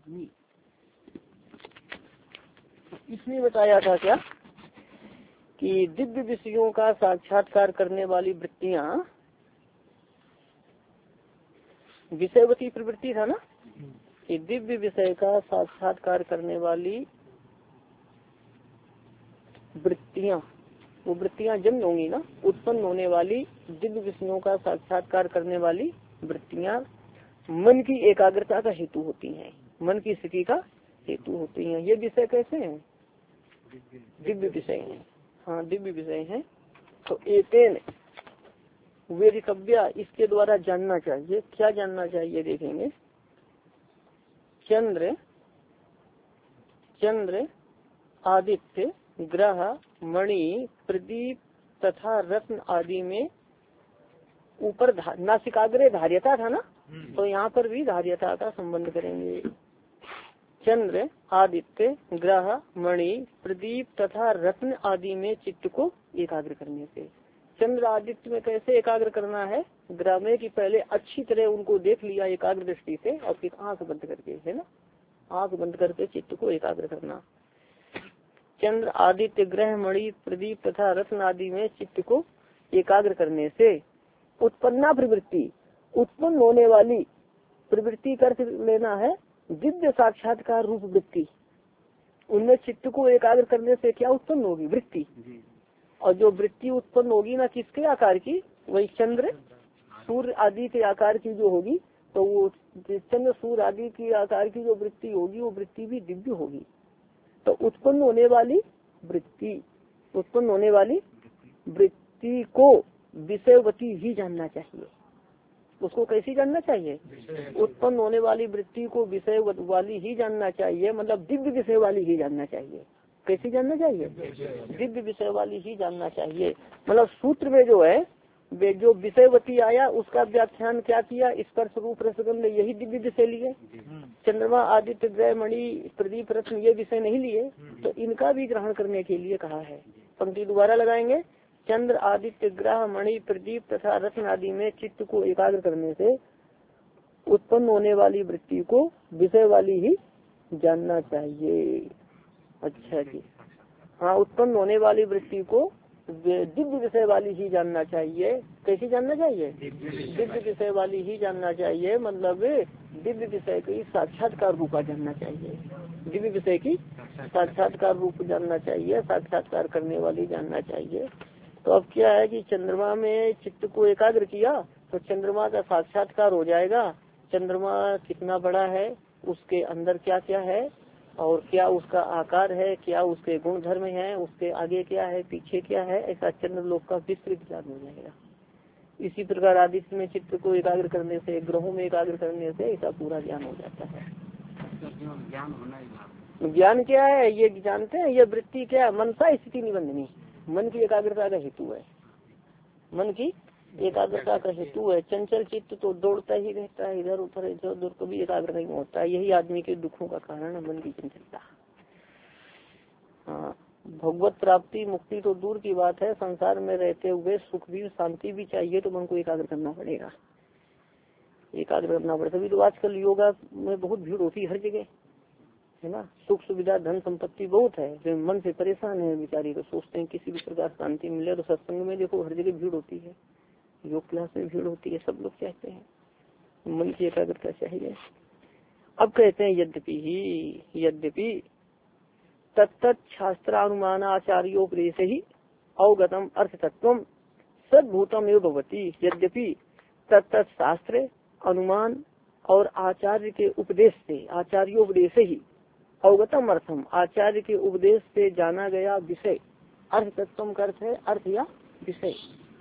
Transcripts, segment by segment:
इसमें बताया था क्या कि दिव्य विषयों का साक्षात्कार करने वाली वृत्तियां विषयवती प्रवृत्ति था ना, कि दिव्य विषय का साक्षात्कार करने वाली वृत्तियां, वो वृत्तियां जन्म होंगी ना, उत्पन्न होने वाली दिव्य विषयों का साक्षात्कार करने वाली वृत्तियां मन की एकाग्रता का हेतु होती हैं, मन की स्थिति का हेतु होती हैं। ये विषय कैसे हैं? दिव्य विषय हैं। हाँ, दिव्य विषय हैं। तो एतेन वेदितव्या, इसके द्वारा जानना चाहिए। क्या जानना चाहिए देखेंगे। चंद्र आदित्य ग्रह मणि प्रदीप तथा रत्न आदि में ऊपर नासिकाग्रे धार्यता था ना, तो यहाँ पर भी धार्यता का संबंध करेंगे। चंद्र आदित्य ग्रह मणि प्रदीप तथा रत्न आदि में चित्त को एकाग्र करने से। चंद्र आदित्य में कैसे एकाग्र करना है? ग्रह में कि पहले अच्छी तरह उनको देख लिया एकाग्र दृष्टि से, और फिर आंख बंद करके, है ना, आंख बंद करके चित्त को एकाग्र करना। चंद्र आदित्य ग्रह मणि प्रदीप तथा रत्न आदि में चित्त को एकाग्र करने से उत्पन्ना प्रवृत्ति, उत्पन्न होने वाली प्रवृत्ति कर लेना है दिव्य साक्षात्कार रूप वृत्ति। उनमें चित्त को एकाग्र करने से क्या उत्पन्न होगी? वृत्ति। और जो वृत्ति उत्पन्न होगी ना, किसके आकार की? वही चंद्र सूर्य आदि के आकार की जो होगी, तो वो चंद्र सूर्य आदि की आकार की जो वृत्ति होगी, वो वृत्ति भी दिव्य होगी। तो उत्पन्न होने वाली वृत्ति, उत्पन्न होने वाली वृत्ति को विषयवती ही जानना चाहिए। उसको कैसी जानना चाहिए? उत्पन्न होने वाली वृत्ति को विषय वाली ही जानना चाहिए, मतलब दिव्य विषय वाली ही जानना चाहिए। कैसी जानना चाहिए? दिव्य विषय वाली ही जानना चाहिए। मतलब सूत्र में जो है वे जो विषयवती आया उसका व्याख्यान क्या किया? स्पर्श रूप रसगंध, यही दिव्य विषय लिए। चंद्रमा आदित्य ग्रह मणि प्रदीप रत्न ये विषय नहीं लिए, तो इनका भी ग्रहण करने के लिए कहा है। पंक्ति दोबारा लगाएंगे। चंद्र आदित्य ग्रह मणि प्रदीप तथा रत्न आदि में चित्त को एकाग्र करने से उत्पन्न होने वाली वृत्ति को विषय वाली ही जानना चाहिए। अच्छा जी, हाँ, उत्पन्न होने वाली वृत्ति को दिव्य विषय वाली ही जानना चाहिए। कैसी जानना चाहिए? दिव्य विषय वाली ही जानना चाहिए, मतलब दिव्य विषय की साक्षात्कार रूपा जानना चाहिए। दिव्य विषय की साक्षात्कार रूप जानना चाहिए, साक्षात्कार करने वाली जानना चाहिए। तो अब क्या है कि चंद्रमा में चित्त को एकाग्र किया तो चंद्रमा का साक्षात्कार हो जाएगा। चंद्रमा कितना बड़ा है, उसके अंदर क्या क्या है, और क्या उसका आकार है, क्या उसके गुण धर्म है, उसके आगे क्या है, पीछे क्या है, ऐसा चंद्रलोक का विस्तृत ज्ञान हो जाएगा। इसी प्रकार आदित्य में चित्त को एकाग्र करने से, ग्रहों में एकाग्र करने से ऐसा पूरा ज्ञान हो जाता है। ज्ञान क्या है ये जानते हैं? ये वृत्ति क्या है? मनसा स्थिति निबंधनी, मन की एकाग्रता का हेतु है। मन की एकाग्रता का हेतु है। चंचल चित्त तो दौड़ता ही रहता है, इधर उधर इधर उधर, कभी एकाग्र नहीं होता है। यही आदमी के दुखों का कारण है, मन की चंचलता। हाँ, भगवत प्राप्ति मुक्ति तो दूर की बात है, संसार में रहते हुए सुख भी शांति भी चाहिए तो मन को एकाग्र करना पड़ेगा, एकाग्र करना पड़ेगा। तभी तो आजकल योगा में बहुत भीड़ होती है हर जगह, है ना। सुख सुविधा धन संपत्ति बहुत है, जो मन से परेशान है बेचारी, तो सोचते हैं किसी भी प्रकार शांति मिले। तो सत्संग में देखो हर जगह भीड़ होती है, योग क्लास में भीड़ होती है, सब लोग चाहते हैं मन की एकाग्रता चाहिए। अब कहते हैं यद्यपि तत्त शास्त्रानुमान आचार्योपदेश ही अवगतम अर्थ तत्व सद्भूतम एवं भवती। यद्यपि तत्त शास्त्र अनुमान और आचार्य के उपदेश से, आचार्योपदेश ही अवगतम अर्थम, आचार्य के उपदेश से जाना गया विषय, अर्थ तत्व का अर्थ है अर्थ या विषय।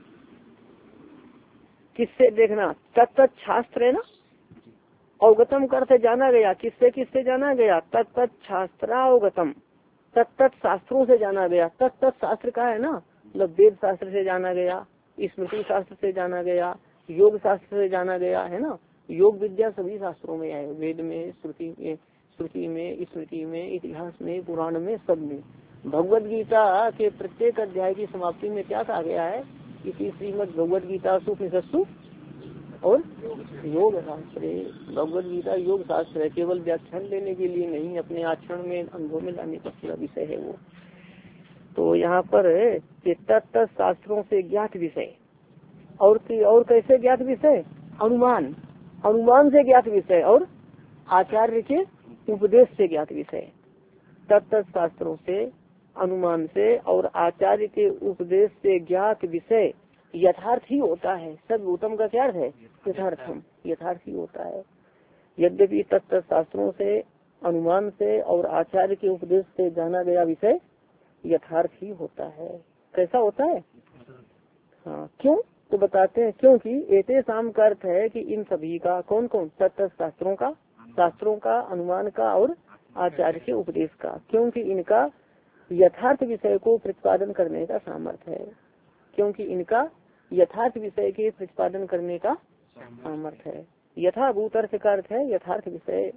किससे देखना? तत्त शास्त्र है ना, अवगतम का अर्थ जाना गया। किससे किससे जाना गया? तत्त शास्त्रावगतम, तत्त शास्त्रों से जाना गया। तत्त शास्त्र का है ना, मतलब वेद शास्त्र से जाना गया, स्मृति शास्त्र से जाना गया, योग शास्त्र से जाना गया, है ना। योग विद्या सभी शास्त्रों में है, वेद में, श्रुति में, स्मृति में, इतिहास में, पुराण में, सब में। भगवद गीता के प्रत्येक अध्याय की समाप्ति में क्या कहा गया है? इसी श्रीमद् भगवद गीता सुपनिषत्सु और योग शास्त्र। भगवद गीता योग शास्त्र है, केवल व्याख्यान देने के लिए नहीं, अपने आचरण में अनुभव में लाने का पूरा विषय है वो। तो यहाँ पर तत्त शास्त्रों से ज्ञात विषय और कैसे ज्ञात विषय, अनुमान, अनुमान से ज्ञात विषय और आचार्य के उपदेश से ज्ञात विषय। तत्त शास्त्रों से, अनुमान से और आचार्य के उपदेश से ज्ञात विषय यथार्थ ही होता है। सद्भूतम का क्या अर्थ है, यथार्थम, यथार्थ ही होता है। यद्यपि तत्त शास्त्रों से, अनुमान से और आचार्य के उपदेश से जाना गया विषय यथार्थ ही होता है। कैसा होता है? हाँ, क्यों? तो बताते हैं, क्योंकि एते शाम का अर्थ है कि इन सभी का, कौन कौन, तत्त शास्त्रों का, शास्त्रों का, अनुमान का और आचार्य के उपदेश का, क्योंकि इनका यथार्थ विषय को प्रतिपादन करने का सामर्थ्य है। क्योंकि इनका यथार्थ विषय के प्रतिपादन करने का सामर्थ्य है। यथाभूत अर्थ का अर्थ है यथार्थ विषय,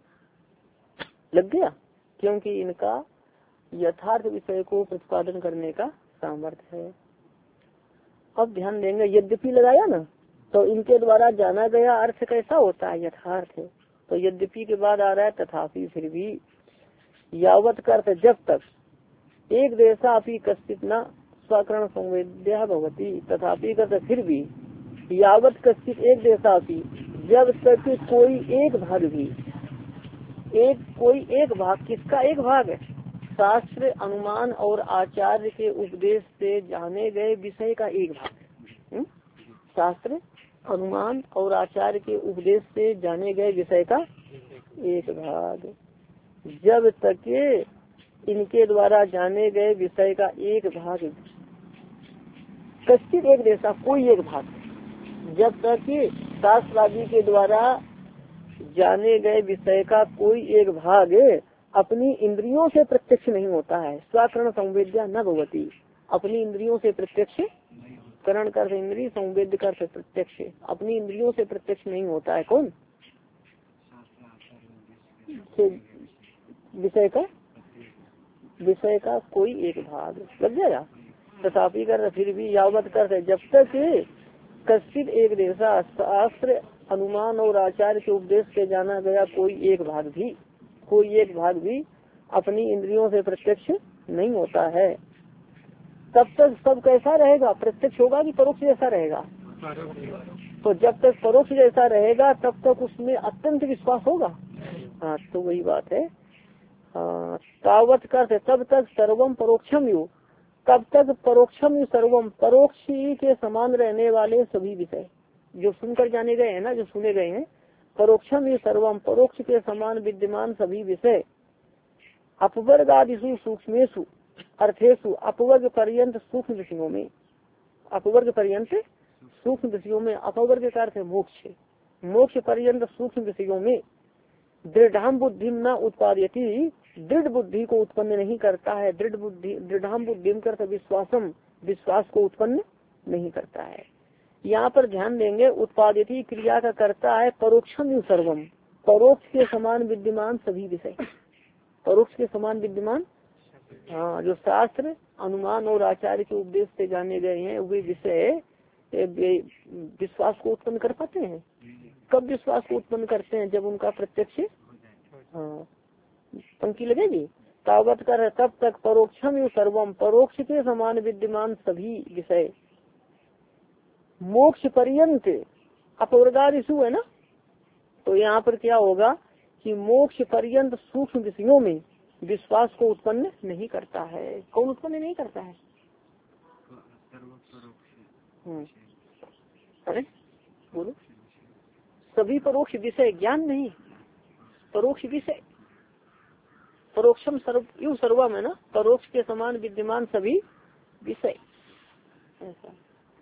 लग गया। क्योंकि इनका यथार्थ विषय को प्रतिपादन करने का सामर्थ्य है। अब ध्यान देंगे, यद्यपि लगाया ना, तो इनके द्वारा जाना गया अर्थ कैसा होता है, यथार्थ है। तो यद्यपि के बाद आ रहा है तथापि, फिर भी। यावत का अर्थ जब तक, एक देशा अपनी कश्चित न स्वकरण संवेद्या भवती, तथापि का फिर भी। यावत कश्चित एक देशा अपनी, जब तक कोई एक भाग भी, कोई एक भाग, किसका एक भाग है, शास्त्र, अनुमान और आचार्य के उपदेश से जाने गए विषय का एक भाग, शास्त्र, अनुमान और आचार्य के उपदेश से जाने गए विषय का एक भाग, जब तक इनके द्वारा जाने गए विषय का एक भाग, कश्चित एक देशा, कोई एक भाग, जब तक शास्त्रादि के द्वारा जाने गए विषय का कोई एक भाग अपनी इंद्रियों से प्रत्यक्ष नहीं होता है। स्वकरण संवेद्या न भवती, अपनी इंद्रियों से प्रत्यक्ष, करण कर इंद्रिय, संवेद्य कर प्रत्यक्ष, अपनी इंद्रियों से प्रत्यक्ष नहीं होता है। कौन? विषय का कोई एक भाग, लग जाएगा। तथापि कर फिर भी, यावत कर जब तक कश्चित एक देशा, शास्त्र, अनुमान और आचार्य के उपदेश से जाना गया कोई एक भाग भी अपनी इंद्रियों से प्रत्यक्ष नहीं होता है, तब तक सब कैसा रहेगा, प्रत्यक्ष होगा कि परोक्ष जैसा रहेगा? तो जब तक परोक्ष जैसा रहेगा तब तक उसमें अत्यंत विश्वास होगा। हाँ, तो वही बात है। तावत करते तब तक सर्वम परोक्षम यु, तब तक परोक्षम यु सर्वम, परोक्ष के समान रहने वाले सभी विषय जो सुनकर जाने गए हैं ना, जो सुने गए हैं, परोक्षम यु सर्वम, परोक्ष के समान विद्यमान सभी विषय, अपवर्गादिषु सूक्ष्मेषु अर्थेषु, अपवर्ग पर्यंत सूक्ष्म विषयों में, अपवर्ग पर्यंत सूक्ष्म विषयों में, अपवर्ग का अर्थ है मोक्ष, मोक्ष पर्यंत सूक्ष्म विषयों में, दृढ़ाम बुद्धि न उत्पादयति, दृढ़ बुद्धि को उत्पन्न नहीं करता है। दृढ़ाम बुद्धि कर विश्वासम, विश्वास को उत्पन्न नहीं करता है। यहाँ पर ध्यान देंगे, उत्पादयति क्रिया का करता है परोक्षम यु सर्वम, परोक्ष के समान विद्यमान सभी विषय, परोक्ष के समान विद्यमान, हाँ, जो शास्त्र, अनुमान और आचार्य के उपदेश से जाने गए हैं वे विषय विश्वास को उत्पन्न कर पाते हैं। कब विश्वास को उत्पन्न करते हैं? जब उनका प्रत्यक्ष, हाँ, पंक्ति लगेगी। तावत कर तब तक परोक्षम यु सर्वम, परोक्ष के समान विद्यमान सभी विषय, मोक्ष पर्यंत अपवर्गादिषु है ना, तो यहाँ पर क्या होगा कि मोक्ष पर्यंत सूक्ष्म विषयों में विश्वास को उत्पन्न नहीं करता है। कौन उत्पन्न नहीं करता है? अरे बोलो, सभी परोक्ष विषय, ज्ञान नहीं, परोक्ष विषय, परोक्षम यू सर्वम है ना, परोक्ष के समान विद्यमान सभी विषय, ऐसा।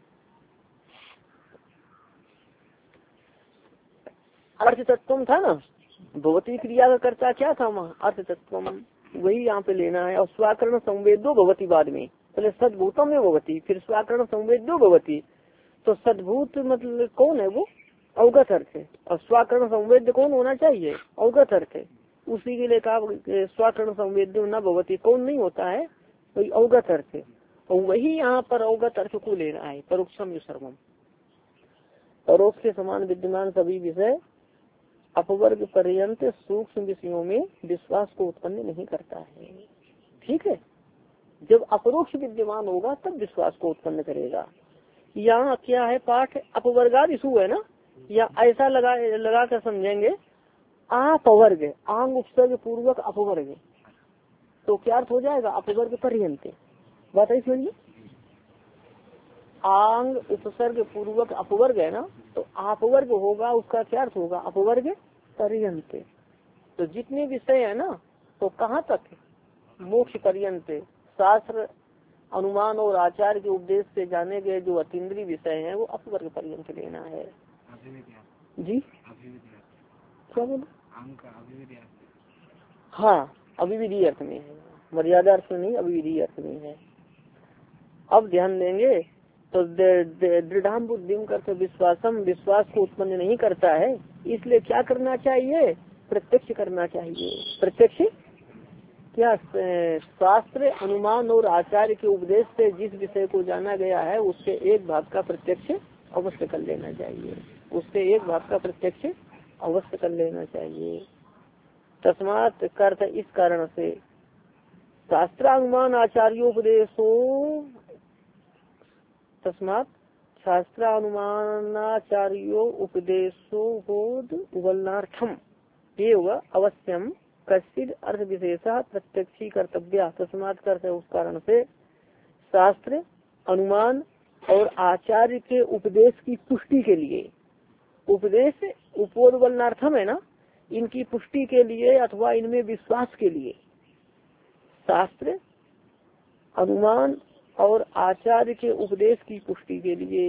अर्थ तत्व था ना, भगवती क्रिया का कर्ता क्या था वहाँ, अर्थ तत्व, वही यहाँ पे लेना है। और स्वाकरण संवेदो भगवती, बाद में पहले सद्भूतम में भगवती, फिर स्वाकरण संवेदो भगवती। तो सद्भूत मतलब कौन है? वो अवगत अर्थ है, और स्वाकरण संवेद्य कौन होना चाहिए? अवगत अर्थ है। उसी के लिए कहा स्वाकरण संवेद्यो न भगवती, कौन नहीं होता है? वही अवगत अर्थ है, और वही यहाँ पर अवगत अर्थ को ले रहा है, परोक्षम यु सर्वम। परोक्ष के समान विद्यमान सभी विषय अपवर्ग पर्यंत सूक्ष्म विषयों में विश्वास को उत्पन्न नहीं करता है। ठीक है, जब अपरोक्ष विद्यमान होगा तब विश्वास को उत्पन्न करेगा। यहाँ क्या है पाठ अपवर्गाद इशु है ना, या ऐसा लगा कर समझेंगे अपवर्ग आंग उपसर्ग पूर्वक अपवर्ग, तो क्या अर्थ हो जाएगा अपवर्ग पर्यंत। बात है सुनिए, आंग उपसर्ग पूर्वक अपवर्ग है ना, तो अपवर्ग होगा उसका क्या अर्थ होगा अपवर्ग पर्यंत। तो जितने विषय है ना तो कहाँ तक मोक्ष पर्यंत शास्त्र अनुमान और आचार के उपदेश से जाने गए जो अतीन्द्रिय विषय हैं वो अपवर्ग पर्यंत लेना है। जी क्या बोले? हाँ अभिविधि अर्थ में है, मर्यादा अर्थ में नहीं, अभिविधि अर्थ में है। अब ध्यान देंगे तो दृढ़ बुद्धि करते विश्वासम विश्वास को उत्पन्न नहीं करता है, इसलिए क्या करना चाहिए प्रत्यक्ष करना चाहिए। प्रत्यक्ष क्या शास्त्र अनुमान और आचार्य के उपदेश से जिस विषय को जाना गया है उसके एक भाग का प्रत्यक्ष अवश्य कर लेना चाहिए, उससे एक भाग का प्रत्यक्ष अवश्य कर लेना चाहिए। तस्मात् अर्थ इस कारण से शास्त्रानुमान आचार्योपदेशों तस्मात् शास्त्रानुमानाचार्यो उपदेशोद उवलनार्थम एव अवश्यम कश्चिद अर्थ विशेष प्रत्यक्षी कर्तव्य। तस्मात् करते उस कारण से शास्त्र अनुमान और आचार्य के उपदेश की पुष्टि के लिए, उपदेश उपोदवलनार्थम है ना, इनकी पुष्टि के लिए अथवा इनमें विश्वास के लिए शास्त्र अनुमान और आचार्य के उपदेश की पुष्टि के लिए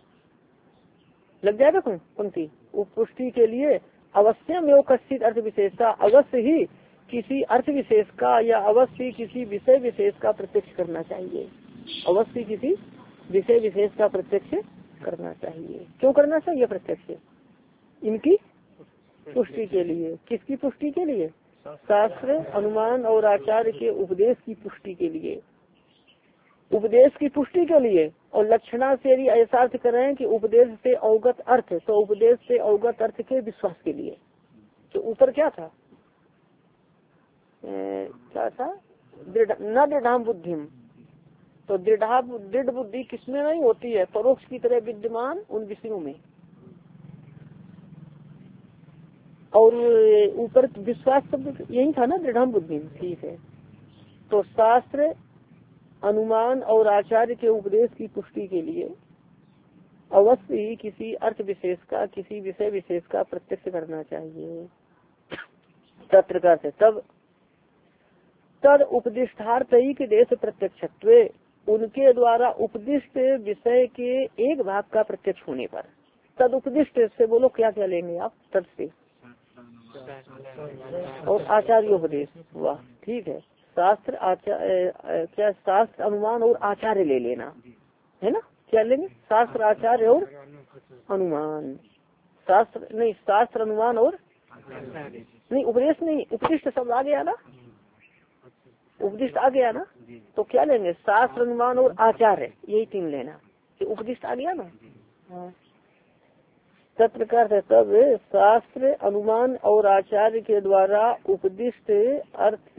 लग जाएगा पंक्ति, पुष्टि के लिए अवश्यम एवं कश्चित अर्थ विशेषता, अवश्य ही किसी अर्थ विशेष का या अवश्य किसी विषय विशेष का प्रत्यक्ष करना चाहिए, अवश्य किसी विषय विशेष का प्रत्यक्ष करना चाहिए। क्यों करना चाहिए प्रत्यक्ष? इनकी पुष्टि के लिए। किसकी पुष्टि के लिए? शास्त्र अनुमान और आचार्य के उपदेश की पुष्टि के लिए, उपदेश की पुष्टि के लिए। और लक्षणा से यदि ऐसा अर्थ करें कि उपदेश से अवगत अर्थ, तो उपदेश से अवगत अर्थ के विश्वास के लिए। तो ऊपर क्या था न दृढ़ बुद्धिम, तो दृढ़ बुद्धि किसमें नहीं होती है? परोक्ष की तरह विद्यमान उन विषयों में। और ऊपर विश्वास शब्द यही था ना दृढ़ बुद्धि। ठीक है, तो शास्त्र अनुमान और आचार्य के उपदेश की पुष्टि के लिए अवश्य ही किसी अर्थ विशेष का, किसी विषय विशेष का प्रत्यक्ष करना चाहिए। तत्र से तब तद उपदिष्टार्थयिक देश प्रत्यक्षत्व, उनके द्वारा उपदिष्ट विषय के एक भाग का प्रत्यक्ष होने पर। तद उपदिष्ट से बोलो क्या क्या लेंगे आप? तद से और आचार्योपदेश। वाह ठीक है, शास्त्र क्या शास्त्र अनुमान और आचार्य ले लेना है ना। क्या लेंगे? शास्त्र आचार्य और अनुमान। शास्त्र नहीं, शास्त्र अनुमान और नहीं, उपदेश नहीं, उपदिष्ट शब्द आ गया ना, उपदिष्ट आ गया ना, तो क्या लेंगे? शास्त्र अनुमान और आचार्य, यही तीन लेना। उपदिष्ट आ गया ना। तत्र का तब शास्त्र अनुमान और आचार्य के द्वारा उपदिष्ट अर्थ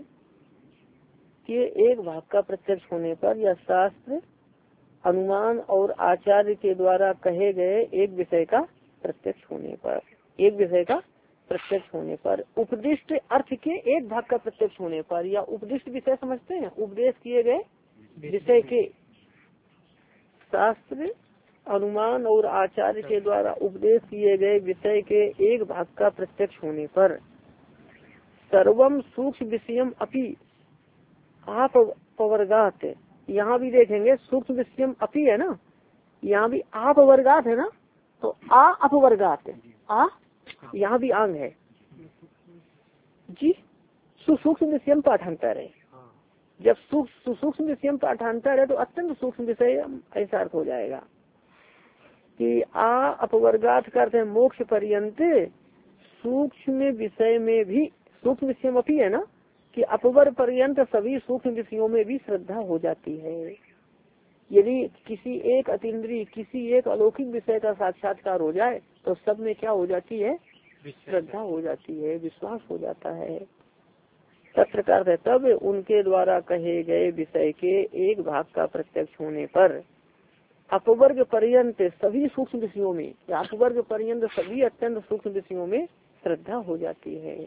के एक भाग का प्रत्यक्ष होने पर, या शास्त्र अनुमान और आचार्य के द्वारा कहे गए एक विषय का प्रत्यक्ष होने पर, एक विषय का प्रत्यक्ष होने पर, उपदिष्ट अर्थ के एक भाग का प्रत्यक्ष होने पर, या उपदिष्ट विषय समझते हैं उपदेश किए गए विषय के, शास्त्र अनुमान और आचार्य के द्वारा उपदेश किए गए विषय के एक भाग का प्रत्यक्ष होने पर, सर्वम सूक्ष्म विषयम अपि आप वर्गात, यहाँ भी देखेंगे सूक्ष्म विषयम अपि है ना, यहाँ भी आप वर्गात है ना, तो आ अपवर्गात, आ यहाँ भी आंग है जी। सुसूक्ष्म विषयम पाठांतर है, जब सुसूक्ष्म विषयम पाठांतर है तो अत्यंत सूक्ष्म विषय ऐसा अर्थ हो जाएगा कि आ अपवर्गात करते हैं मोक्ष पर्यंत, सूक्ष्म विषय में भी, सूक्ष्म विषय में भी है ना कि अपवर पर्यंत सभी सूक्ष्म विषयों में भी श्रद्धा हो जाती है। यदि किसी एक अतीन्द्रिय किसी एक अलौकिक विषय का साक्षात्कार हो जाए तो सब में क्या हो जाती है, श्रद्धा हो जाती है, विश्वास हो जाता है। तत्प्रकार है तब उनके द्वारा कहे गए विषय के एक भाग का प्रत्यक्ष होने पर अपवर्ग पर्यंत सभी सूक्ष्म विषयों में, या अपवर्ग पर्यंत सभी अत्यंत सूक्ष्म विषयों में श्रद्धा हो जाती है।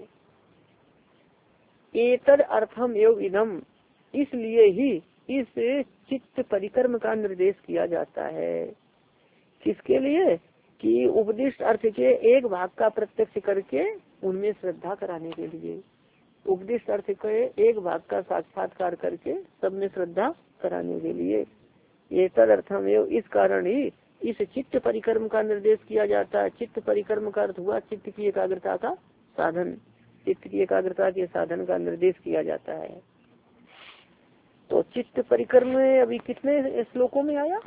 एतद अर्थम एवं इदम, इसलिए ही इस चित्त परिक्रम का निर्देश किया जाता है। किसके लिए? कि उपदिष्ट अर्थ के एक भाग का प्रत्यक्ष करके उनमें श्रद्धा कराने के लिए, उपदिष्ट अर्थ के एक भाग का साक्षात्कार करके सब में श्रद्धा कराने के लिए। ये तदर्थम एवं, इस कारण ही इस चित्त परिक्रम का निर्देश किया जाता है। चित्त परिक्रम का अर्थ हुआ चित्त की एकाग्रता का साधन, चित्त की एकाग्रता के साधन का निर्देश किया जाता है। तो चित्त परिक्रम में अभी कितने श्लोकों में आया?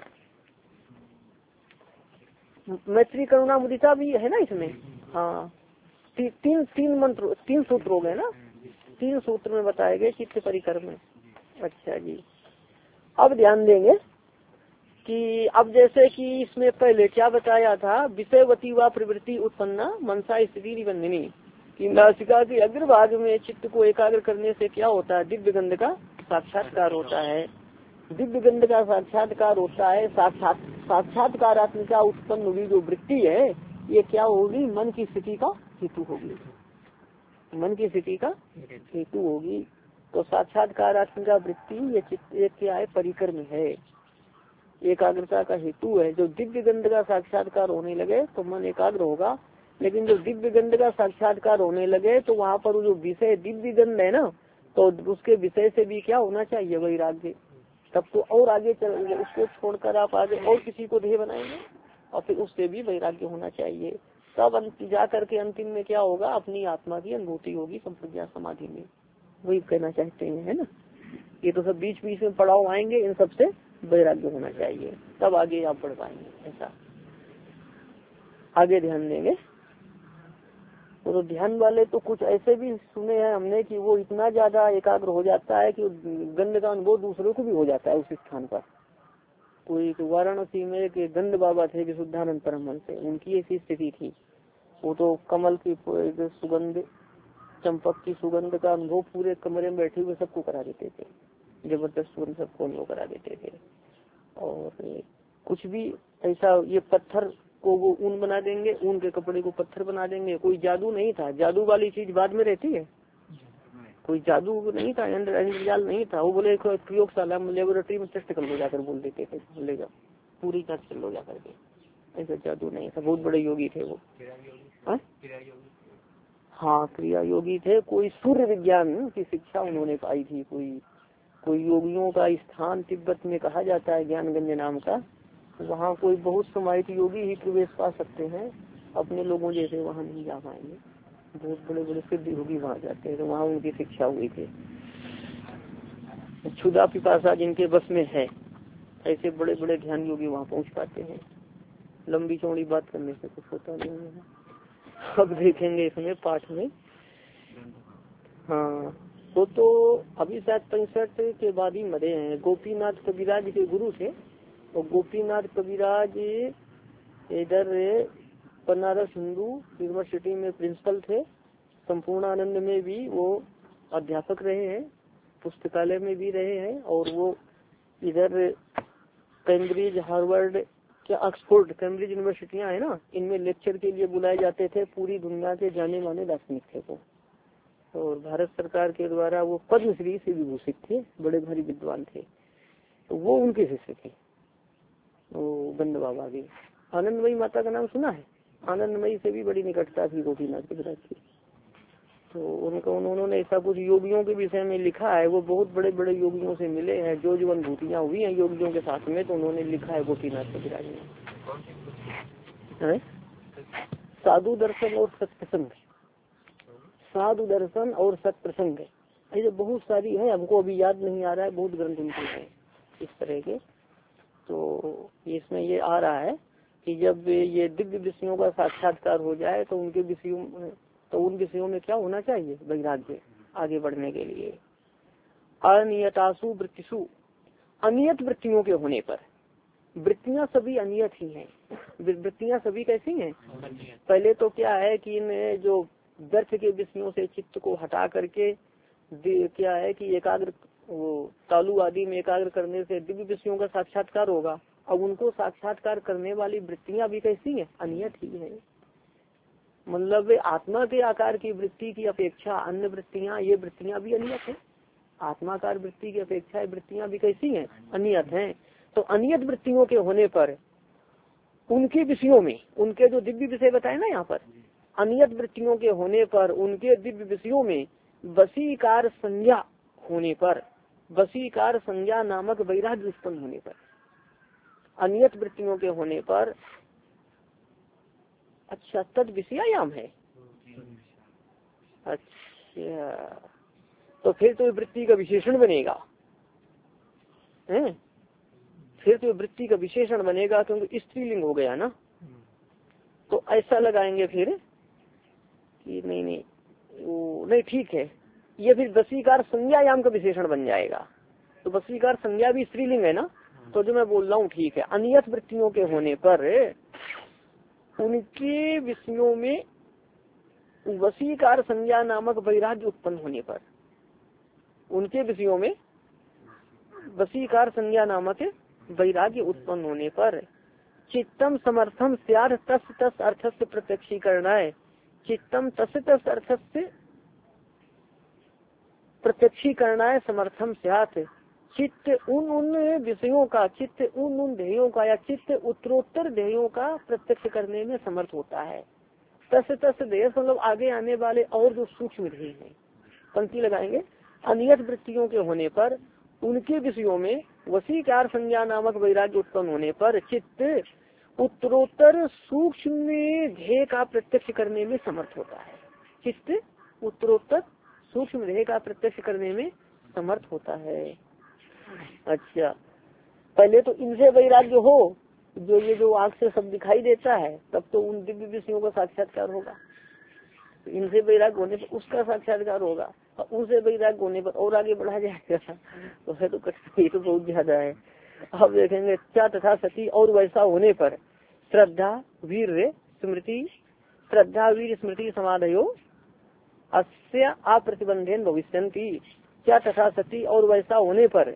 मैत्री करुणा मुदिता भी है ना इसमें। हाँ, तीन मंत्र, 3 सूत्र हो गए ना, 3 सूत्र में बताए गए चित्त परिक्रम में। अच्छा जी, अब ध्यान देंगे कि अब जैसे कि इसमें पहले क्या बताया था, विषयवती व प्रवृत्ति उत्पन्ना मनसा स्थिति निबंधनी, कि नासिका के अग्रभाग में चित्त को एकाग्र करने से क्या होता है, दिव्य गंध का साक्षात्कार होता है। दिव्य गंध का साक्षात्कार होता है। साक्षात्कारात्मिका उत्पन्न हुई जो वृत्ति है ये क्या होगी, मन की स्थिति का हेतु होगी, मन की स्थिति का हेतु होगी। तो साक्षात्कारात्मिका वृत्ति ये क्या है, परिक्रम है, एकाग्रता का हेतु है। जो दिव्य गंध का साक्षात्कार होने लगे तो मन एकाग्र होगा, लेकिन जो दिव्य गंध का साक्षात्कार होने लगे तो वहाँ पर जो विषय दिव्य गंध है ना, तो उसके विषय से भी क्या होना चाहिए, वैराग्य। तब तो और आगे चलेंगे, उसको छोड़कर आप आगे और किसी को ध्येय बनाएंगे और फिर उससे भी वैराग्य होना चाहिए। तब जा करके अंतिम में क्या होगा, अपनी आत्मा की अनुभूति होगी संप्रज्ञा समाधि में। वही कहना चाहते हैं, है ना। ये तो सब बीच बीच में पड़ाव आएंगे, इन सबसे वैराग्य होना चाहिए, तब आगे आप बढ़ पाएंगे। ऐसा आगे ध्यान देंगे। तो ध्यान वाले तो कुछ ऐसे भी सुने हैं हमने कि वो इतना ज्यादा एकाग्र हो जाता है कि गंध का अनुभव दूसरों को भी हो जाता है उस स्थान पर। कोई वाराणसी में एक गंध बाबा थे कि शुद्धानंद परमहंस से, उनकी ऐसी स्थिति थी। वो तो कमल की सुगंध, चंपक की सुगंध का अनुभव पूरे कमरे में बैठे हुए सबको करा देते थे, जबरदस्त सुगंध सबको अनुभव करा देते थे। और कुछ भी ऐसा, ये पत्थर को वो ऊन बना देंगे, ऊन के कपड़े को पत्थर बना देंगे। कोई जादू नहीं था, जादू वाली चीज बाद में रहती है, कोई जादू नहीं था, इंद्रजाल नहीं था। वो बोले प्रयोगशाला में लेबोरेटरी में टेस्ट कर लो जाकर, बोल देते थे, ले जाओ पूरी जांच कर लो जाकर के। ऐसा जादू नहीं था, बहुत बड़े योगी थे वो। हाँ, क्रिया योगी थे। कोई सूर्य विज्ञान की शिक्षा उन्होंने पाई थी। कोई योगियों का स्थान तिब्बत में कहा जाता है, ज्ञानगंज नाम का। वहाँ कोई बहुत समाहित योगी ही प्रवेश पा सकते हैं, अपने लोगों जैसे वहाँ नहीं जा पाएंगे। बहुत बड़े बड़े सिद्ध योगी वहाँ जाते हैं, तो वहाँ उनकी शिक्षा हुई थी। क्षुधा पिपासा जिनके बस में है, ऐसे बड़े बड़े ध्यान योगी वहाँ पहुँच पाते हैं। लंबी चौड़ी बात करने से कुछ होता नहीं है। अब देखेंगे इसमें पाठ में। हाँ, तो अभी शायद 65 के बाद ही मरे हैं। गोपीनाथ कविराज के गुरु थे। तो गोपीनाथ कविराज इधर बनारस हिंदू यूनिवर्सिटी में प्रिंसिपल थे। संपूर्णानंद में भी वो अध्यापक रहे हैं, पुस्तकालय में भी रहे हैं। और वो इधर कैम्ब्रिज, हार्वर्ड, क्या ऑक्सफोर्ड, कैम्ब्रिज यूनिवर्सिटियां है ना, इनमें लेक्चर के लिए बुलाए जाते थे। पूरी दुनिया के जाने माने दार्शनिक थे वो। और भारत सरकार के द्वारा वो पद्मश्री से विभूषित थे, बड़े भारी विद्वान थे। तो वो उनके शिष्य थे, वो गंध बाबा भी। आनंदमयी माता का नाम सुना है? आनंदमयी से भी बड़ी निकटता थी गोपीनाथ कविराज की। तो उन्होंने ऐसा कुछ योगियों के विषय में लिखा है। वो बहुत बड़े बड़े योगियों से मिले हैं, जो जो अनुभूतियाँ हुई हैं योगियों के साथ में, तो उन्होंने लिखा है गोपीनाथ कविराज ने। साधु दर्शन और सत्प्रसंग, साधु दर्शन और सत्प्रसंग, ऐसे बहुत सारी है, हमको अभी याद नहीं आ रहा है, बहुत ग्रंथ उनके हैं इस तरह के। तो इसमें ये आ रहा है कि जब ये दिव्य विषयों का साक्षात्कार हो जाए तो उन विषयों में क्या होना चाहिए, वैराग्य, आगे बढ़ने के लिए। अनियतासु वृत्तिषु, अनियत वृत्तियों के होने पर, वृत्तियां सभी अनियत ही हैं। वृत्तियां सभी कैसी हैं? पहले तो क्या है कि इन जो व्यर्थ के विषयों से चित्त को हटा करके क्या है कि एकाग्र वो तालु आदि में एकाग्र करने से दिव्य विषयों का साक्षात्कार होगा। अब उनको साक्षात्कार करने वाली वृत्तियां भी कैसी हैं? अनियत ही है। मतलब आत्मा के आकार की वृत्ति की अपेक्षा अन्य वृत्तियां, ये वृत्तियां भी अनियत है। आत्माकार वृत्ति की अपेक्षा वृत्तियां भी कैसी हैं? अनियत हैं। तो अनियत वृत्तियों के होने पर उनके विषयों में, उनके जो दिव्य विषय बताए ना यहाँ पर, अनियत वृत्तियों के होने पर उनके दिव्य विषयों में वशीकार संज्ञा होने पर, वशीकार संज्ञा नामक वैराग्य उत्पन्न होने पर, अनियत वृत्तियों के होने पर, अच्छा तद विषयायाम है। अच्छा तो फिर तो वृत्ति का विशेषण बनेगा है, फिर तो वृत्ति का विशेषण बनेगा क्योंकि स्त्रीलिंग हो गया ना। तो ऐसा लगाएंगे फिर कि नहीं वो नहीं ठीक है, ये फिर वशीकार संज्ञायाम का विशेषण बन जाएगा। तो वशीकार संज्ञा भी स्त्रीलिंग है ना, तो जो मैं बोल रहा हूँ ठीक है। अनियत वृत्तियों के होने पर उनके विषयों में वशीकार संज्ञा नामक वैराग्य उत्पन्न होने पर, उनके विषयों में वशीकार संज्ञा नामक वैराग्य उत्पन्न होने पर चित्तम समर्थम स्यार्थ तस् तस् अर्थ से प्रत्यक्षीकरणाय, चित्तम तस् तस् अर्थ से प्रत्यक्षीकरणाय समर्थम स्यात्, चित्त उन विषयों का, चित्त उन ध्येयों का या चित्त उत्तरोत्तर ध्येयों का प्रत्यक्ष करने में समर्थ होता है। तस् तस् ध्येय मतलब आगे आने वाले और जो सूक्ष्म ध्येय हैं, पंक्ति लगाएंगे। अनियत वृत्तियों के होने पर उनके विषयों में वशीकार संज्ञा नामक वैराग्य उत्पन्न होने पर चित्त उत्तरोत्तर सूक्ष्म ध्येय का प्रत्यक्ष करने में समर्थ होता है। चित्त उत्तरोत्तर सूक्ष्म ध्येय का प्रत्यक्ष करने में समर्थ होता है। अच्छा पहले तो इनसे वैराग्य हो, जो ये जो आँख से सब दिखाई देता है, तब तो उन दिव्य विषयों का साक्षात्कार होगा। तो इनसे वैराग्य होने पर उसका साक्षात्कार होगा, और उनसे वैराग्य होने पर और आगे बढ़ा जाएगा। तो है तो कठिनाई तो बहुत ज्यादा है। अब देखेंगे क्या तथा सती और वैसा होने पर श्रद्धा वीर स्मृति, श्रद्धा वीर स्मृति समाधयो अस्य अप्रतिबंधेन भविष्यन्ति। क्या तथा सती और वैसा होने पर,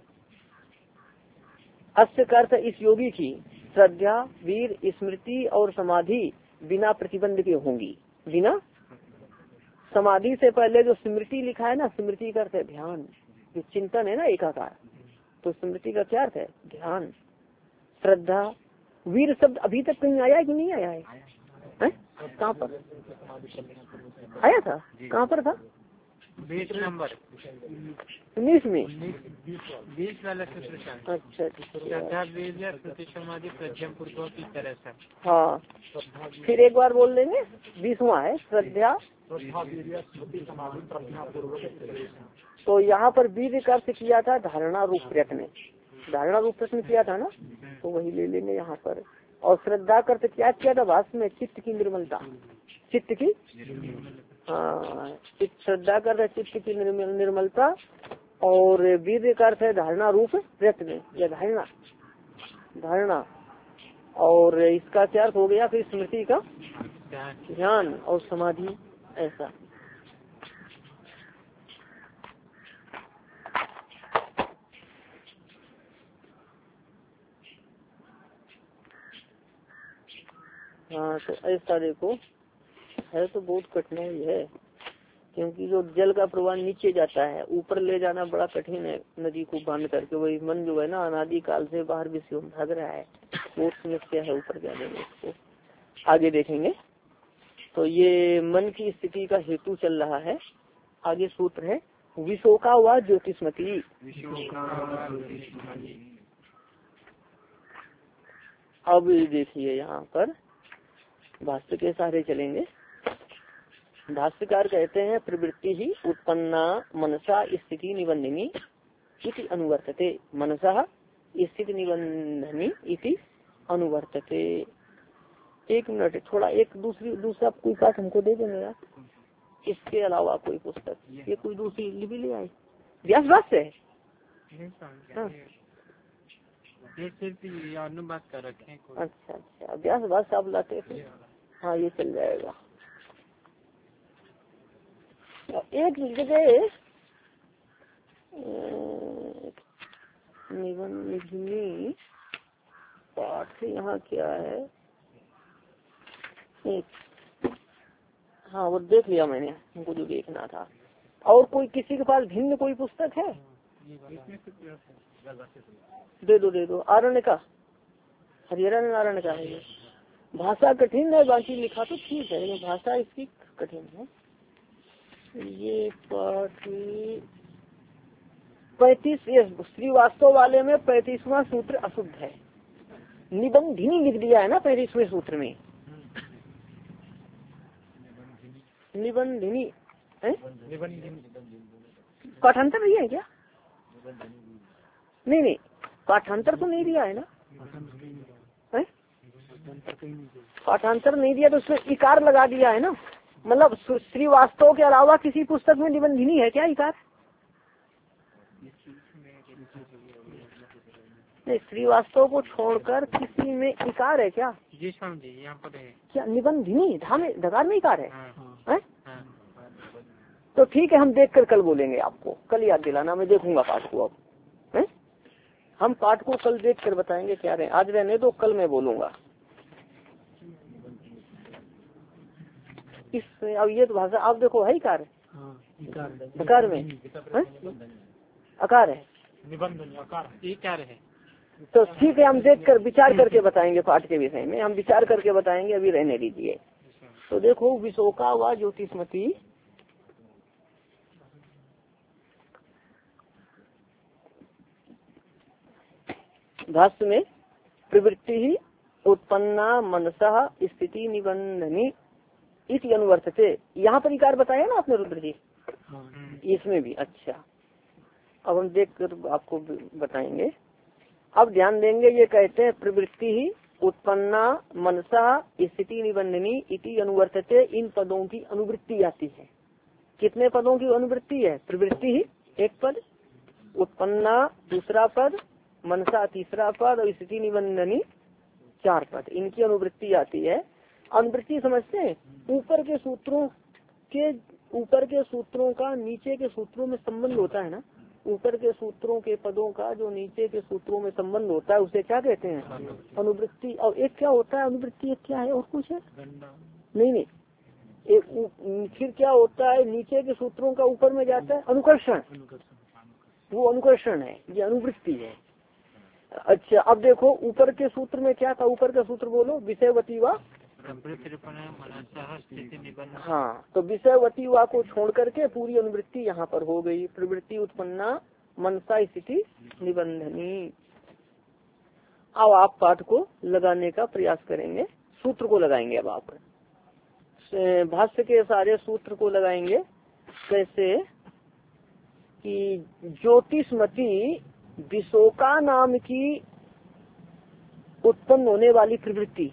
अस्य का अर्थ इस योगी की श्रद्धा वीर स्मृति और समाधि बिना प्रतिबंध के होंगी। बिना समाधि से पहले जो स्मृति लिखा है ना, स्मृति का अर्थ है ध्यान, जो चिंतन है ना एकाकार, तो स्मृति का क्या अर्थ है? ध्यान। श्रद्धा वीर शब्द अभी तक कहीं आया है कि नहीं आया है? कहाँ पर आया था? कहाँ पर था? 20 नंबर 19 में। 20 वाला सूत्र। अच्छा श्रद्धा वीर समाधि प्रज्ञा पूर्वक की तरह से। हाँ फिर एक बार बोल देंगे। 20वां है श्रद्धा। तो यहाँ पर वीर का अर्थ किया था धारणा रूप प्रयत्न, धारणा रूप प्रश्न किया था ना, तो वही ले लेंगे यहाँ पर। और श्रद्धा का अर्थ क्या किया था भाष्य में? चित्त की निर्मलता, चित्त की हाँ श्रद्धा का अर्थ चित्त की निर्मलता, और वीर का अर्थ है धारणा रूप प्रयत्न या धारणा, धारणा। और इसका क्या अर्थ हो गया फिर? स्मृति का ध्यान और समाधि, ऐसा। हाँ तो ऐसा देखो है तो बहुत कठिनाई है, क्योंकि जो जल का प्रवाह नीचे जाता है ऊपर ले जाना बड़ा कठिन है नदी को बांध करके। वही मन जो है ना अनादि काल से बाहर विषयों में भाग रहा है, वो समस्या है ऊपर जाने में। इसको आगे देखेंगे। तो ये मन की स्थिति का हेतु चल रहा है। आगे सूत्र है विशोका व ज्योतिष्मती। अब देखिए यहाँ पर भाष्य के सहारे चलेंगे। भाष्यकार कहते हैं प्रवृत्ति ही उत्पन्ना मनसा स्थिति निबंधनी इति अनुवर्तते। मनसा स्थिति निबंधनी इति अनुवर्तते। एक मिनट थोड़ा एक दूसरा कोई पाठ हमको दे देना यार, इसके अलावा कोई पुस्तक, ये कोई दूसरी लिपि ले आए। व्यास भाष्य है ये सिर्फ अनुवाद कर रखे हैं कोई। अच्छा अच्छा, अभ्यास भाषा आप लाते थे। हाँ ये चल जाएगा। एक जगह निबंधनी पाठ यहाँ क्या है, एक हाँ वो देख लिया मैंने, हमको जो देखना था। और कोई किसी के पास भिन्न कोई पुस्तक है? दे दो। आरण्य का, हरिहरन नारायण का है ये। भाषा कठिन है, बाकी लिखा तो ठीक है, लेकिन भाषा इसकी कठिन है। ये पाठ 35 श्रीवास्तव वाले में 35वां सूत्र अशुद्ध है। निबंधिनी लिख दिया है ना 35वें सूत्र में, निबंधिनी है। पाठांतर नहीं है क्या? नहीं पाठांतर तो नहीं दिया है ना, पाठांतर नहीं दिया तो उसमें इकार लगा दिया है ना। मतलब श्रीवास्तव के अलावा किसी पुस्तक में निबंधिनी है क्या इकार? नहीं, श्रीवास्तव को छोड़कर किसी में इकार है क्या? जी स्वामी जी यहाँ पर है क्या निबंधिनी धकार में इकार है? हाँ। तो ठीक है, हम देखकर कल बोलेंगे आपको, कल याद दिलाना, मैं देखूंगा पाठ को। अब है हम पाठ को कल देख कर बताएंगे क्या रहे, आज रहने दो, कल मैं बोलूंगा। इस अब ये तो भाषा आप देखो है इकार धकार में अकार है, इकार है। तो ठीक है, हम देखकर विचार करके बताएंगे पाठ के विषय में, हम विचार करके बताएंगे, अभी रहने दीजिए। तो देखो विशोका व ज्योतिष्मती भाष्य में प्रवृत्ति ही उत्पन्ना मनसा स्थिति निबंधनी इति अनुवर्तते। यहाँ पर इकार बताया ना आपने रुद्र जी, इसमें भी। अच्छा, अब हम देख कर आपको बताएंगे। अब ध्यान देंगे, ये कहते हैं प्रवृत्ति ही उत्पन्ना मनसा स्थिति निबंधनी इति अनुवर्तते। इन पदों की अनुवृत्ति आती है। कितने पदों की अनुवृत्ति है? प्रवृत्ति ही एक पद, उत्पन्ना दूसरा पद, मनसा तीसरा पद और स्थिति निबंधनी 4 पद, इनकी अनुवृत्ति आती है। अनुवृत्ति समझते हैं? ऊपर के सूत्रों का नीचे के सूत्रों में संबंध होता है ना, ऊपर के सूत्रों के पदों का जो नीचे के सूत्रों में संबंध होता है उसे क्या कहते हैं? अनुवृत्ति। और एक क्या होता है अनुवृत्ति, एक क्या है और कुछ है? नहीं, एक फिर क्या होता है, नीचे के सूत्रों का ऊपर में जाता है अनुकर्षण, वो अनुकर्षण है, ये अनुवृत्ति है। अच्छा, अब देखो ऊपर के सूत्र में क्या था, ऊपर का सूत्र बोलो, विषयवती वा। हाँ, तो विषयवती वा को छोड़ करके पूरी अनुवृत्ति यहाँ पर हो गई। प्रवृत्ति उत्पन्ना मनसा स्थिति निबंधनी। अब आप पाठ को लगाने का प्रयास करेंगे, सूत्र को लगाएंगे। अब आप भाष्य के सारे सूत्र को लगाएंगे। कैसे कि ज्योतिष्मती विशोका नाम की उत्पन्न होने वाली प्रवृत्ति,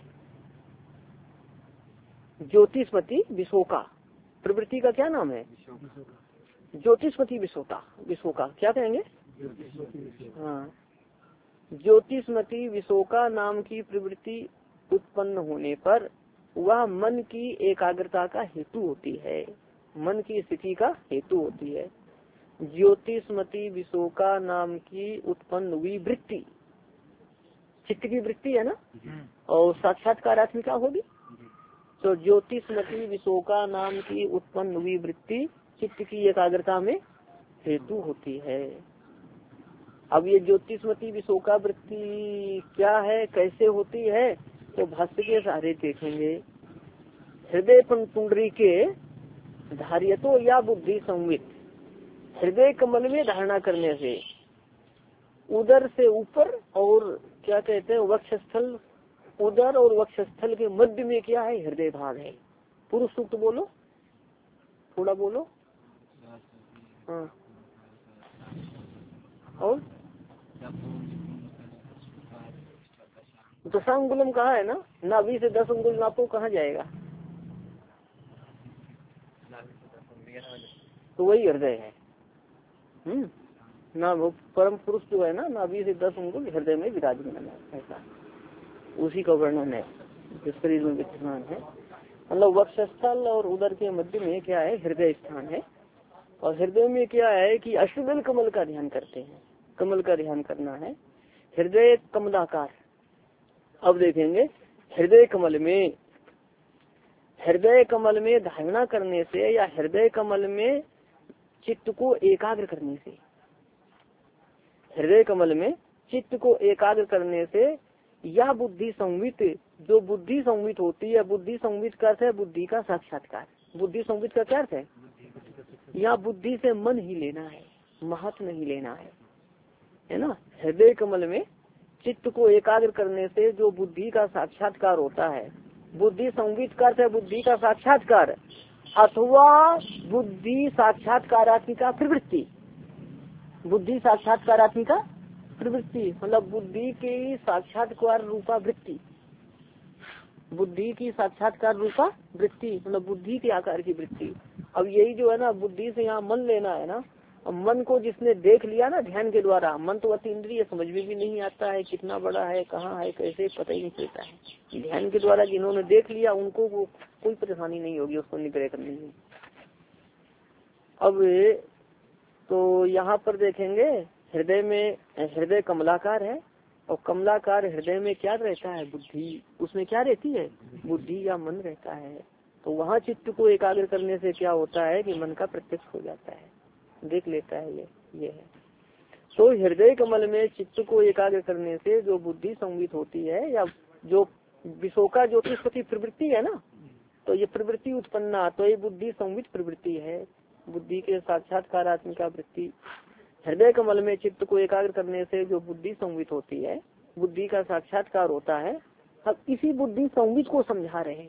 ज्योतिष्मती विशोका प्रवृत्ति का क्या नाम है? ज्योतिष्मती विशोका क्या कहेंगे? हाँ, ज्योतिष्मती विशोका नाम की प्रवृत्ति उत्पन्न होने पर वह मन की एकाग्रता का हेतु होती है, मन की स्थिति का हेतु होती है। ज्योतिष्मती विशोका नाम की उत्पन्न हुई वृत्ति चित्त की वृत्ति है ना, और साक्षात्कारात्मिका होगी। तो ज्योतिष्मती विशोका नाम की उत्पन्न हुई वृत्ति चित्त की एकाग्रता में हेतु होती है। अब ये ज्योतिष्मती विशोका वृत्ति क्या है, कैसे होती है, तो भाष्य के सहारे देखेंगे। हृदय पुंडरी के धार्यतो या बुद्धि संवित, हृदय कमल में धारणा करने से उदर से ऊपर और क्या कहते हैं वक्षस्थल, उदर और वक्षस्थल के मध्य में क्या है? हृदय भाग है। पुरुष सूक्त बोलो, थोड़ा बोलो। हाँ, और दशांगुलम कहाँ है ना, नाभि से 10 अंगुल नापो, कहाँ जाएगा? तो वही हृदय है। ना वो परम पुरुष जो है ना नाभि से 10 अंगुल हृदय में विराजमान है, ऐसा उसी का वर्णन है जो शरीर में विद्यमान है। मतलब वक्षस्थल और उदर के मध्य में क्या है, हृदय स्थान है। और हृदय में क्या है कि अष्टदल कमल का ध्यान करते हैं, कमल का ध्यान करना है। हृदय कमलाकार। अब देखेंगे हृदय कमल में धारणा करने से या हृदय कमल में चित्त को एकाग्र करने से, हृदय कमल में चित्त को एकाग्र करने से या बुद्धि संवित, जो बुद्धि संवित होती है, बुद्धि संवित का अर्थ है बुद्धि का साक्षात्कार। बुद्धि संवित का क्या अर्थ है, या बुद्धि से मन ही लेना है, महत्व नहीं लेना है ना। हृदय कमल में चित्त को एकाग्र करने से जो बुद्धि का साक्षात्कार होता है, बुद्धि संवित का अर्थ है बुद्धि का साक्षात्कार अथवा बुद्धि साक्षात्कारात्मिका प्रवृत्ति। बुद्धि साक्षात्कारात्मिका प्रवृत्ति मतलब बुद्धि की साक्षात्कार रूपा वृत्ति, बुद्धि की साक्षात्कार रूपा वृत्ति मतलब बुद्धि के आकार की वृत्ति। अब यही जो है ना बुद्धि से यहाँ मन लेना है ना। अब मन को जिसने देख लिया ना ध्यान के द्वारा, मन तो अति इंद्रिय समझ में भी नहीं आता है, कितना बड़ा है, कहाँ है, कैसे, पता ही नहीं चलता है। ध्यान के द्वारा जिन्होंने देख लिया उनको वो कोई परेशानी नहीं होगी उसको निग्रह करने में। अब तो यहाँ पर देखेंगे हृदय में, हृदय कमलाकार है और कमलाकार हृदय में क्या रहता है, बुद्धि। उसमें क्या रहती है, बुद्धि या मन रहता है। तो वहाँ चित्त को एकाग्र करने से क्या होता है कि मन का प्रत्यक्ष हो जाता है, देख लेता है ये है। तो हृदय कमल में चित्त को एकाग्र करने से जो बुद्धि संवित होती है या जो विशोका ज्योतिषपति प्रवृत्ति है ना, तो ये प्रवृत्ति उत्पन्ना, तो ये बुद्धि संवित प्रवृत्ति है, बुद्धि के साक्षात्कारात्मिका वृत्ति। हृदय कमल में चित्त को एकाग्र करने से जो बुद्धि संवित होती है, बुद्धि का साक्षात्कार होता है। अब इसी बुद्धि संवित को समझा रहे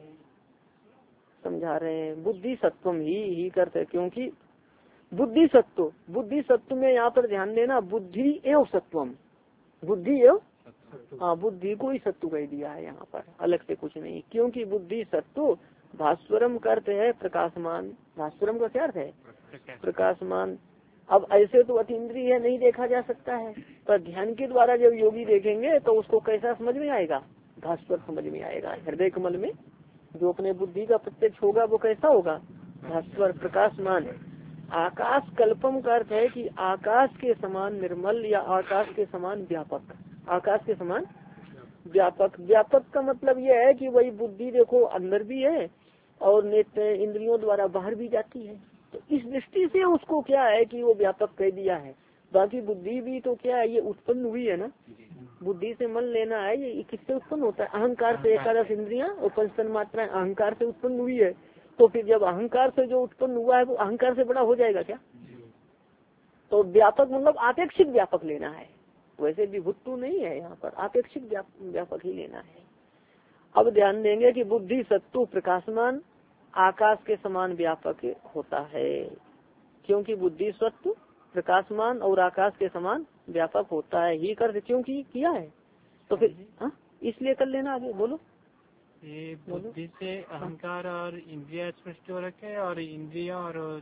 हैं। बुद्धि सत्वम ही करते, क्योंकि बुद्धि सत्व में यहाँ पर ध्यान देना, बुद्धि एवं सत्वम, बुद्धि एवं, हाँ बुद्धि को ही सत्व कह दिया है यहाँ पर, अलग से कुछ नहीं। क्योंकि बुद्धि सत्व भास्वरम का अर्थ है प्रकाशमान। भास्वरम का क्या अर्थ है, प्रकाशमान। अब ऐसे तो अतीन्द्रिय है, नहीं देखा जा सकता है, पर ध्यान के द्वारा जब योगी देखेंगे तो उसको कैसा समझ में आएगा, भास्वर समझ में आएगा। हृदय कमल में जो अपने बुद्धि का प्रत्यक्ष होगा वो कैसा होगा, भास्वर प्रकाशमान। आकाश कल्पम का अर्थ है कि आकाश के समान निर्मल या आकाश के समान व्यापक। आकाश के समान व्यापक, व्यापक का मतलब यह है कि वही बुद्धि देखो अंदर भी है और नेत्र इंद्रियों द्वारा बाहर भी जाती है। तो इस दृष्टि से उसको क्या है कि वो व्यापक कह दिया है। बाकी बुद्धि भी तो क्या है, ये उत्पन्न हुई है ना, बुद्धि से मन लेना है, ये किससे उत्पन्न होता है, अहंकार से। 11 इंद्रियां और 5 तन्मात्राएं अहंकार से उत्पन्न हुई है। तो फिर जब अहंकार से जो उत्पन्न हुआ है वो अहंकार से बड़ा हो जाएगा क्या। तो व्यापक मतलब आपेक्षिक व्यापक लेना है, वैसे विभुत्व नहीं है यहाँ पर, आपेक्षिक व्यापक ही लेना है। अब ध्यान देंगे कि बुद्धि सत्व प्रकाशमान आकाश के समान व्यापक होता है, क्योंकि बुद्धि सत्व प्रकाशमान और आकाश के समान व्यापक होता है। ही कर क्योंकि किया है तो फिर इसलिए कर लेना। आगे बोलो। ये बुद्धि से अहंकार और इंद्रिया स्पष्ट हो रखे और इंद्रिया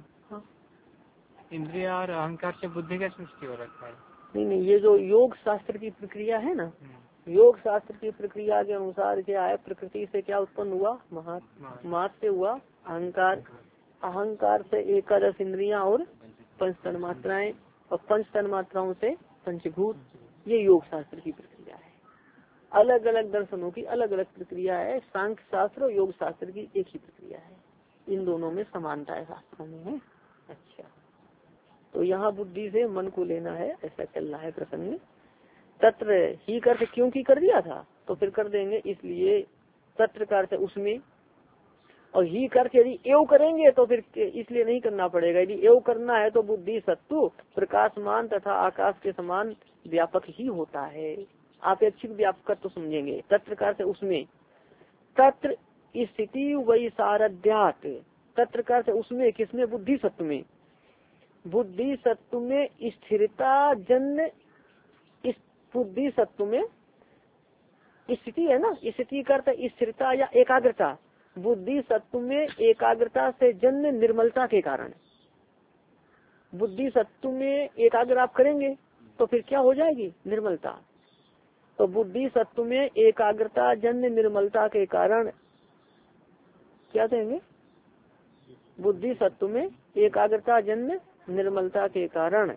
और अहंकार से बुद्धि का सृष्टि हो रखा है। नहीं, ये जो योग शास्त्र की प्रक्रिया है ना, योग शास्त्र की प्रक्रिया के अनुसार क्या है, प्रकृति से क्या उत्पन्न हुआ, मात से हुआ अहंकार, अहंकार से 11 इंद्रियां और 5 तन्मात्राएं और 5 तन्मात्राओं से पंचभूत। ये योग शास्त्र की प्रक्रिया है। अलग अलग दर्शनों की अलग अलग प्रक्रिया है, सांख्य शास्त्र और योग शास्त्र की एक ही प्रक्रिया है, इन दोनों में समानता है शास्त्रों में है। अच्छा, तो यहाँ बुद्धि से मन को लेना है, ऐसा चल रहा है प्रसंग। तत्र ही करते क्योंकि कर दिया था तो फिर कर देंगे, इसलिए तत्र करते उसमें, और ही करके यदि एव करेंगे तो फिर इसलिए नहीं करना पड़ेगा। यदि एव करना है तो बुद्धि सत्व प्रकाशमान तथा आकाश के समान व्यापक ही होता है, आपेक्षिक व्यापक तो समझेंगे। तत्र करते उसमें, तत्र स्थिति वही सारध्यात, तत्र करते उसमें, किसमें, बुद्धि सत्व में, बुद्धि सत्व में स्थिरता जन्य, इस बुद्धि सत्व में स्थिति है ना, स्थिति करते स्थिरता या एकाग्रता, बुद्धि सत्व में एकाग्रता से जन्य निर्मलता के कारण, बुद्धि सत्व में एकाग्र आप करेंगे तो फिर क्या हो जाएगी, निर्मलता। तो बुद्धि सत्व में एकाग्रता जन्य निर्मलता के कारण क्या कहेंगे, बुद्धि सत्व में एकाग्रता जन्य निर्मलता के कारण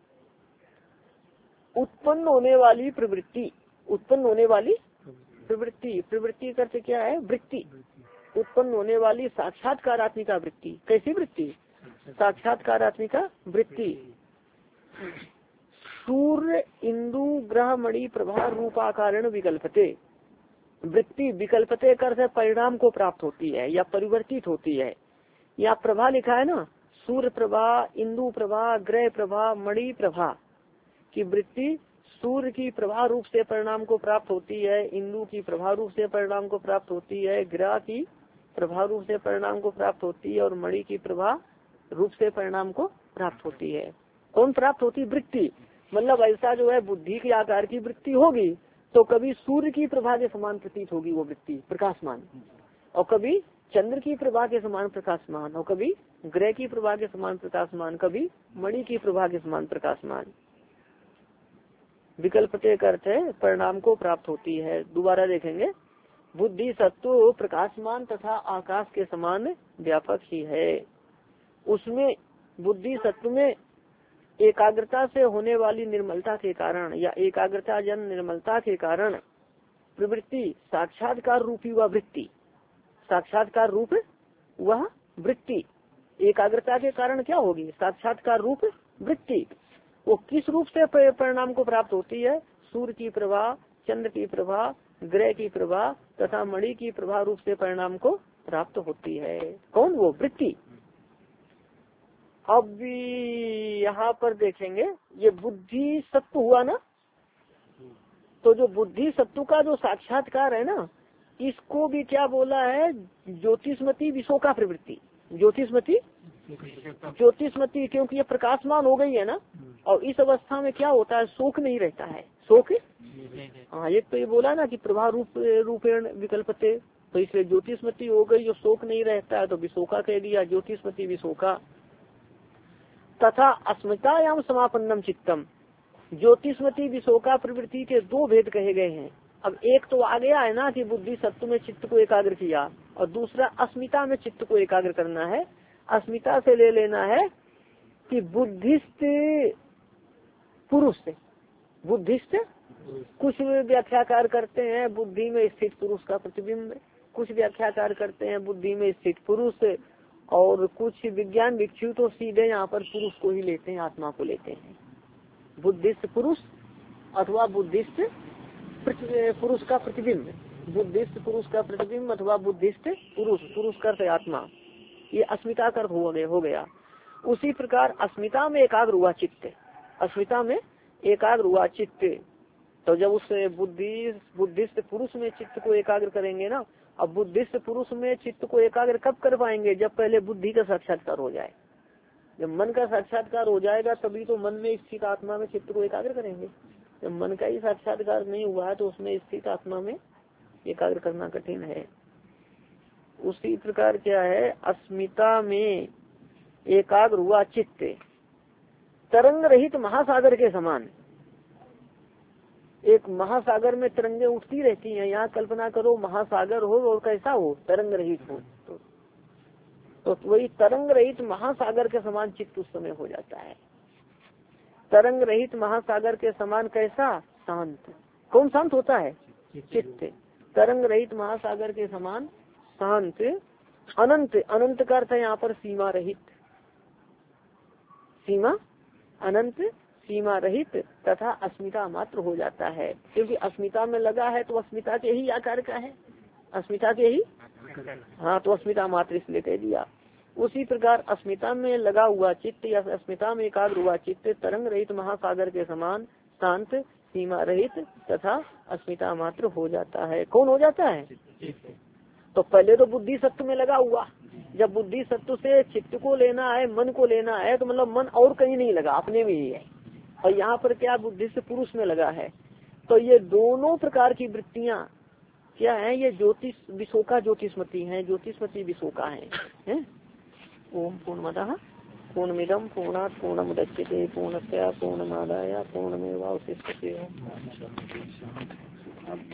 उत्पन्न होने वाली प्रवृत्ति, उत्पन्न होने वाली प्रवृत्ति, प्रवृत्ति का अर्थ क्या है, वृत्ति, उत्पन्न होने वाली साक्षात्कारात्मिका वृत्ति। कैसी वृत्ति, साक्षात्कारात्मिका वृत्ति। सूर्य इंदु ग्रह मणि प्रभा रूपाकारण विकल्पते, वृत्ति विकल्पते कर परिणाम को प्राप्त होती है या परिवर्तित होती है। या प्रभा लिखा है ना, सूर्य प्रभा, इंदु प्रभा, ग्रह प्रभा, मणि प्रभा की वृत्ति सूर्य की प्रभा रूप से परिणाम को प्राप्त होती है, इंदु की प्रभा रूप से परिणाम को प्राप्त होती है, ग्रह की प्रभा रूप से परिणाम को प्राप्त होती है और मणि की प्रभा रूप से परिणाम को प्राप्त होती है। कौन प्राप्त होती, वृत्ति। मतलब ऐसा जो है बुद्धि के आकार की वृत्ति होगी तो कभी सूर्य की प्रभा के समान प्रतीत होगी वो वृत्ति प्रकाशमान, और कभी चंद्र की प्रभा के समान प्रकाशमान, और कभी ग्रह की प्रभा के समान प्रकाशमान, कभी मणि की प्रभा के समान प्रकाशमान। विकल्पते का अर्थ है परिणाम को प्राप्त होती है। दोबारा देखेंगे, बुद्धि सत्व प्रकाशमान तथा आकाश के समान व्यापक ही है। उसमें बुद्धि सत्व में एकाग्रता से होने वाली निर्मलता के कारण या एकाग्रता जन निर्मलता के कारण प्रवृत्ति साक्षात्कार रूपी वह वृत्ति, साक्षात्कार रूप वह वृत्ति एकाग्रता के कारण क्या होगी, साक्षात्कार रूप वृत्ति। वो किस रूप से परिणाम को प्राप्त होती है, सूर्य की प्रभा, चंद्र की प्रभा, ग्रह की प्रभा तथा मणि की प्रभा रूप से परिणाम को प्राप्त होती है। कौन, वो वृत्ति। अब यहाँ पर देखेंगे ये बुद्धि सत्व हुआ ना, तो जो बुद्धि सत्व का जो साक्षात्कार है ना, इसको भी क्या बोला है, ज्योतिषमती विशोका प्रवृत्ति। ज्योतिषमती, ज्योतिषमती क्योंकि ये प्रकाशमान हो गई है ना, और इस अवस्था में क्या होता है, शोक नहीं रहता है, शोक। हाँ, एक तो ये बोला ना कि प्रभा रूपेण विकल्पते, तो इसलिए ज्योतिषमती हो गई, जो शोक नहीं रहता है तो विशोका कह दिया, ज्योतिषमती विशोका। तथा अस्मितायाम समापन्नम चित्तम, ज्योतिषमती विशोका प्रवृत्ति के दो भेद कहे गए हैं। अब एक तो आ गया है ना कि बुद्धि सत्व में चित्त को एकाग्र किया, और दूसरा अस्मिता में चित्त को एकाग्र करना है। अस्मिता से ले लेना है कि बुद्धिस्ट पुरुष से, बुद्धिस्ट कुछ व्याख्याकार करते हैं बुद्धि में स्थित पुरुष का प्रतिबिंब, कुछ व्याख्याकार करते हैं बुद्धि में स्थित पुरुष, और कुछ विज्ञान भिक्षु तो सीधे यहाँ पर पुरुष को ही लेते हैं, आत्मा को लेते हैं। बुद्धिस्ट पुरुष अथवा बुद्धिस्ट पुरुष का प्रतिबिंब, बुद्धिस्ट पुरुष का प्रतिबिंब अथवा बुद्धिस्ट पुरुष, पुरुष कर आत्मा, ये अस्मिता कर हो गया। उसी प्रकार अस्मिता में एकाग्र हुआ चित्त, अस्मिता में एकाग्र हुआ चित्त, तो जब उस बुद्धिस्ट पुरुष में चित्त को एकाग्र करेंगे ना, अब बुद्धिस्ट पुरुष में चित्त को एकाग्र कब कर पाएंगे, जब पहले बुद्धि का साक्षात्कार हो जाए। जब मन का साक्षात्कार हो जाएगा तभी तो मन में स्थित आत्मा में चित्त को एकाग्र करेंगे। जब मन का ही साक्षात्कार नहीं हुआ है तो उसमें स्थित आत्मा में एकाग्र करना कठिन है। उसी प्रकार क्या है, अस्मिता में एकाग्र हुआ चित्त तरंग रहित महासागर के समान, एक महासागर में तरंगे उठती रहती हैं, यहाँ कल्पना करो महासागर हो और कैसा हो, तरंग रहित हो, तो वही तरंग रहित महासागर के समान चित्त उस समय हो जाता है। तरंग रहित महासागर के समान कैसा, शांत। कौन शांत होता है, चित्त। तरंग रहित महासागर के समान शांत, अनंत, अनंत का अर्थ है यहाँ पर सीमा रहित, सीमा अनंत, सीमा रहित तथा अस्मिता मात्र हो जाता है। क्योंकि अस्मिता में लगा है तो अस्मिता के ही आकार का है, अस्मिता के ही, हाँ, तो अस्मिता मात्र इसलिए कह दिया। उसी प्रकार अस्मिता में लगा हुआ चित्त या अस्मिता में एकाग्र हुआ चित्त तरंग रहित महासागर के समान शांत, सीमा रहित तथा अस्मिता मात्र हो जाता है। कौन हो जाता है, तो पहले तो बुद्धि सत्व में लगा हुआ, जब बुद्धि सत्व से चित्त को लेना है, मन को लेना है, तो मतलब मन और कहीं नहीं लगा, अपने में ही है। और यहाँ पर क्या बुद्धि से पुरुष में लगा है, तो ये दोनों प्रकार की वृत्तियाँ क्या है, ये ज्योतिष विशोका ज्योतिषमती है, ज्योतिषमती विशोका है। ओम पूर्णमतः पूर्णमिदं पूर्णात् पूर्णमुदच्यते पूर्णस्य पूर्णमादाय पूर्णमेवावशिष्यते।